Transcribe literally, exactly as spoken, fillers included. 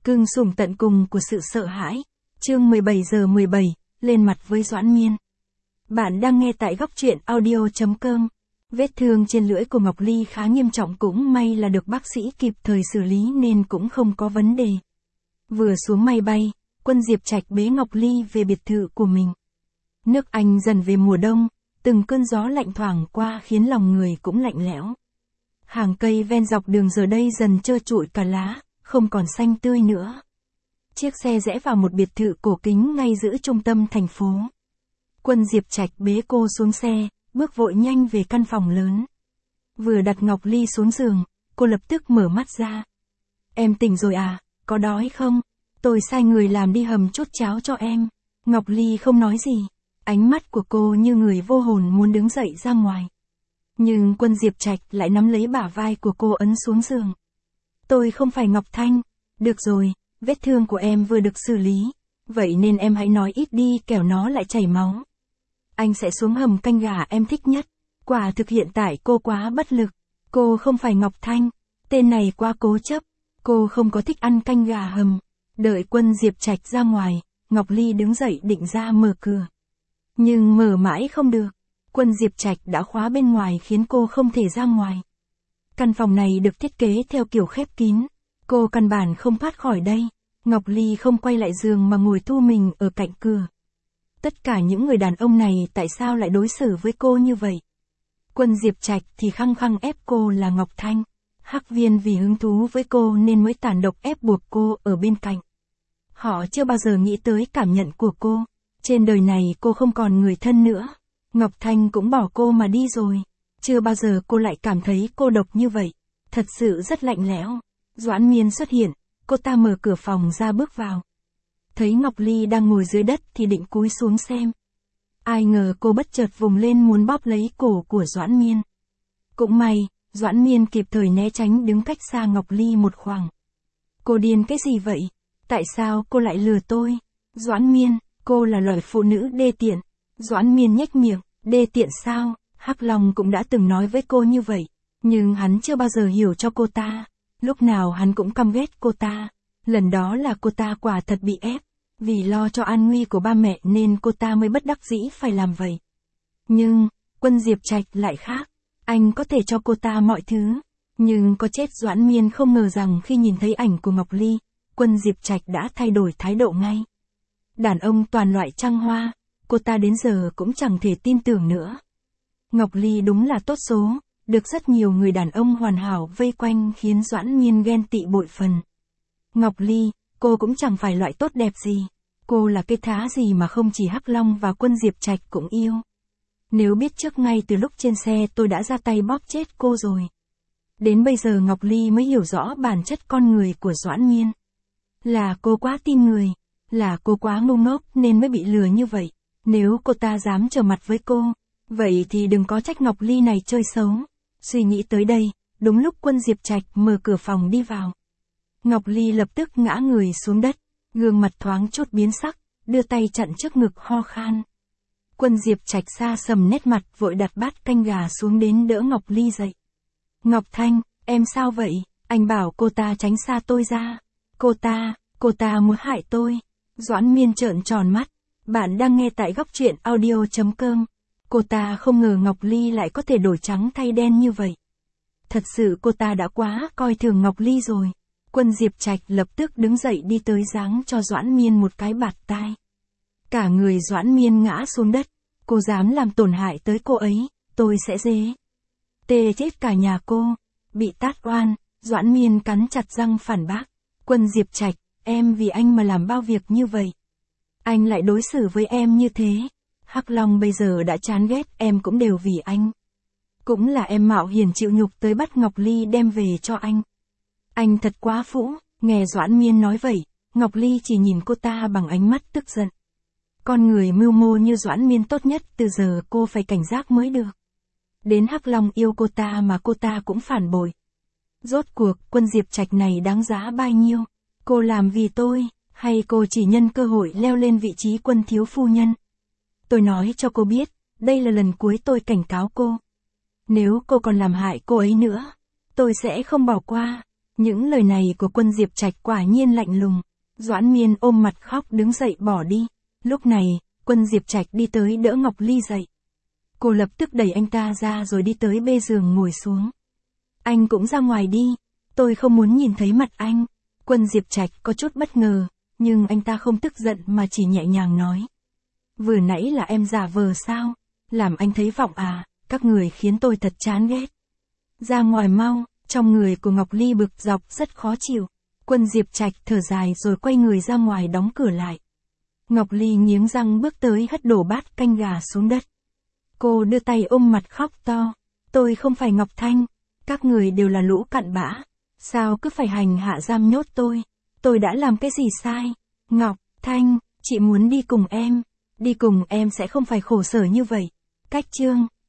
Cưng sủng tận cùng của sự sợ hãi. Chương mười bảy giờ mười bảy, lên mặt với Doãn Miên. Bạn đang nghe tại góc truyện audio chấm com. Vết thương trên lưỡi của Ngọc Ly khá nghiêm trọng, cũng may là được bác sĩ kịp thời xử lý nên cũng không có vấn đề. Vừa xuống máy bay, Quân Diệp Trạch bế Ngọc Ly về biệt thự của mình. Nước Anh dần về mùa đông, từng cơn gió lạnh thoảng qua khiến lòng người cũng lạnh lẽo. Hàng cây ven dọc đường giờ đây dần trơ trụi cả lá, không còn xanh tươi nữa. Chiếc xe rẽ vào một biệt thự cổ kính ngay giữa trung tâm thành phố. Quân Diệp Trạch bế cô xuống xe, bước vội nhanh về căn phòng lớn. Vừa đặt Ngọc Ly xuống giường, cô lập tức mở mắt ra. Em tỉnh rồi à, có đói không? Tôi sai người làm đi hầm chút cháo cho em. Ngọc Ly không nói gì, ánh mắt của cô như người vô hồn muốn đứng dậy ra ngoài. Nhưng Quân Diệp Trạch lại nắm lấy bả vai của cô ấn xuống giường. Tôi không phải Ngọc Thanh. Được rồi, vết thương của em vừa được xử lý, vậy nên em hãy nói ít đi kẻo nó lại chảy máu. Anh sẽ xuống hầm canh gà em thích nhất. Quả thực hiện tại cô quá bất lực. Cô không phải Ngọc Thanh. Tên này quá cố chấp. Cô không có thích ăn canh gà hầm. Đợi Quân Diệp Trạch ra ngoài, Ngọc Ly đứng dậy định ra mở cửa. Nhưng mở mãi không được. Quân Diệp Trạch đã khóa bên ngoài khiến cô không thể ra ngoài. Căn phòng này được thiết kế theo kiểu khép kín. Cô căn bản không thoát khỏi đây. Ngọc Ly không quay lại giường mà ngồi thu mình ở cạnh cửa. Tất cả những người đàn ông này tại sao lại đối xử với cô như vậy? Quân Diệp Trạch thì khăng khăng ép cô là Ngọc Thanh. Hắc Viên vì hứng thú với cô nên mới tàn độc ép buộc cô ở bên cạnh. Họ chưa bao giờ nghĩ tới cảm nhận của cô. Trên đời này cô không còn người thân nữa. Ngọc Thanh cũng bỏ cô mà đi rồi. Chưa bao giờ cô lại cảm thấy cô độc như vậy. Thật sự rất lạnh lẽo. Doãn Miên xuất hiện, cô ta mở cửa phòng ra bước vào. Thấy Ngọc Ly đang ngồi dưới đất thì định cúi xuống xem. Ai ngờ cô bất chợt vùng lên muốn bóp lấy cổ của Doãn Miên. Cũng may, Doãn Miên kịp thời né tránh đứng cách xa Ngọc Ly một khoảng. Cô điên cái gì vậy? Tại sao cô lại lừa tôi? Doãn Miên, cô là loại phụ nữ đê tiện. Doãn Miên nhếch miệng, đê tiện sao? Hắc Long cũng đã từng nói với cô như vậy, nhưng hắn chưa bao giờ hiểu cho cô ta. Lúc nào hắn cũng căm ghét cô ta. Lần đó là cô ta quả thật bị ép. Vì lo cho an nguy của ba mẹ nên cô ta mới bất đắc dĩ phải làm vậy. Nhưng, Quân Diệp Trạch lại khác. Anh có thể cho cô ta mọi thứ. Nhưng có chết Doãn Miên không ngờ rằng khi nhìn thấy ảnh của Ngọc Ly, Quân Diệp Trạch đã thay đổi thái độ ngay. Đàn ông toàn loại trăng hoa, cô ta đến giờ cũng chẳng thể tin tưởng nữa. Ngọc Ly đúng là tốt số, được rất nhiều người đàn ông hoàn hảo vây quanh khiến Doãn Miên ghen tị bội phần. Ngọc Ly, cô cũng chẳng phải loại tốt đẹp gì. Cô là cái thá gì mà không chỉ Hắc Long và Quân Diệp Trạch cũng yêu. Nếu biết trước ngay từ lúc trên xe tôi đã ra tay bóp chết cô rồi. Đến bây giờ Ngọc Ly mới hiểu rõ bản chất con người của Doãn Miên. Là cô quá tin người. Là cô quá ngu ngốc nên mới bị lừa như vậy. Nếu cô ta dám trở mặt với cô, vậy thì đừng có trách Ngọc Ly này chơi xấu. Suy nghĩ tới đây, đúng lúc Quân Diệp Trạch mở cửa phòng đi vào. Ngọc Ly lập tức ngã người xuống đất, gương mặt thoáng chút biến sắc, đưa tay chặn trước ngực ho khan. Quân Diệp Trạch xa sầm nét mặt vội đặt bát canh gà xuống đến đỡ Ngọc Ly dậy. Ngọc Thanh, em sao vậy? Anh bảo cô ta tránh xa tôi ra. Cô ta, cô ta muốn hại tôi. Doãn Miên trợn tròn mắt. Bạn đang nghe tại góc truyện audio chấm com. Cô ta không ngờ Ngọc Ly lại có thể đổi trắng thay đen như vậy. Thật sự cô ta đã quá coi thường Ngọc Ly rồi. Quân Diệp Trạch lập tức đứng dậy đi tới giáng cho Doãn Miên một cái bạt tai. Cả người Doãn Miên ngã xuống đất. Cô dám làm tổn hại tới cô ấy, tôi sẽ dế. Tê chết cả nhà cô. Bị tát oan, Doãn Miên cắn chặt răng phản bác. Quân Diệp Trạch, em vì anh mà làm bao việc như vậy. Anh lại đối xử với em như thế. Hắc Long bây giờ đã chán ghét em cũng đều vì anh. Cũng là em mạo hiểm chịu nhục tới bắt Ngọc Ly đem về cho anh. Anh thật quá phũ. Nghe Doãn Miên nói vậy, Ngọc Ly chỉ nhìn cô ta bằng ánh mắt tức giận. Con người mưu mô như Doãn Miên tốt nhất từ giờ cô phải cảnh giác mới được. Đến Hắc Long yêu cô ta mà cô ta cũng phản bội. Rốt cuộc, Quân Diệp Trạch này đáng giá bao nhiêu? Cô làm vì tôi, hay cô chỉ nhân cơ hội leo lên vị trí quân thiếu phu nhân? Tôi nói cho cô biết, đây là lần cuối tôi cảnh cáo cô. Nếu cô còn làm hại cô ấy nữa, tôi sẽ không bỏ qua. Những lời này của Quân Diệp Trạch quả nhiên lạnh lùng. Doãn Miên ôm mặt khóc đứng dậy bỏ đi. Lúc này, Quân Diệp Trạch đi tới đỡ Ngọc Ly dậy. Cô lập tức đẩy anh ta ra rồi đi tới bê giường ngồi xuống. Anh cũng ra ngoài đi, tôi không muốn nhìn thấy mặt anh. Quân Diệp Trạch có chút bất ngờ, nhưng anh ta không tức giận mà chỉ nhẹ nhàng nói. Vừa nãy là em giả vờ sao? Làm anh thấy vọng à, các người khiến tôi thật chán ghét. Ra ngoài mau, trong người của Ngọc Ly bực dọc rất khó chịu. Quân Diệp Trạch thở dài rồi quay người ra ngoài đóng cửa lại. Ngọc Ly nghiến răng bước tới hất đổ bát canh gà xuống đất. Cô đưa tay ôm mặt khóc to. Tôi không phải Ngọc Thanh, các người đều là lũ cặn bã. Sao cứ phải hành hạ giam nhốt tôi? Tôi đã làm cái gì sai? Ngọc Thanh, chị muốn đi cùng em. Đi cùng em sẽ không phải khổ sở như vậy. Cách chương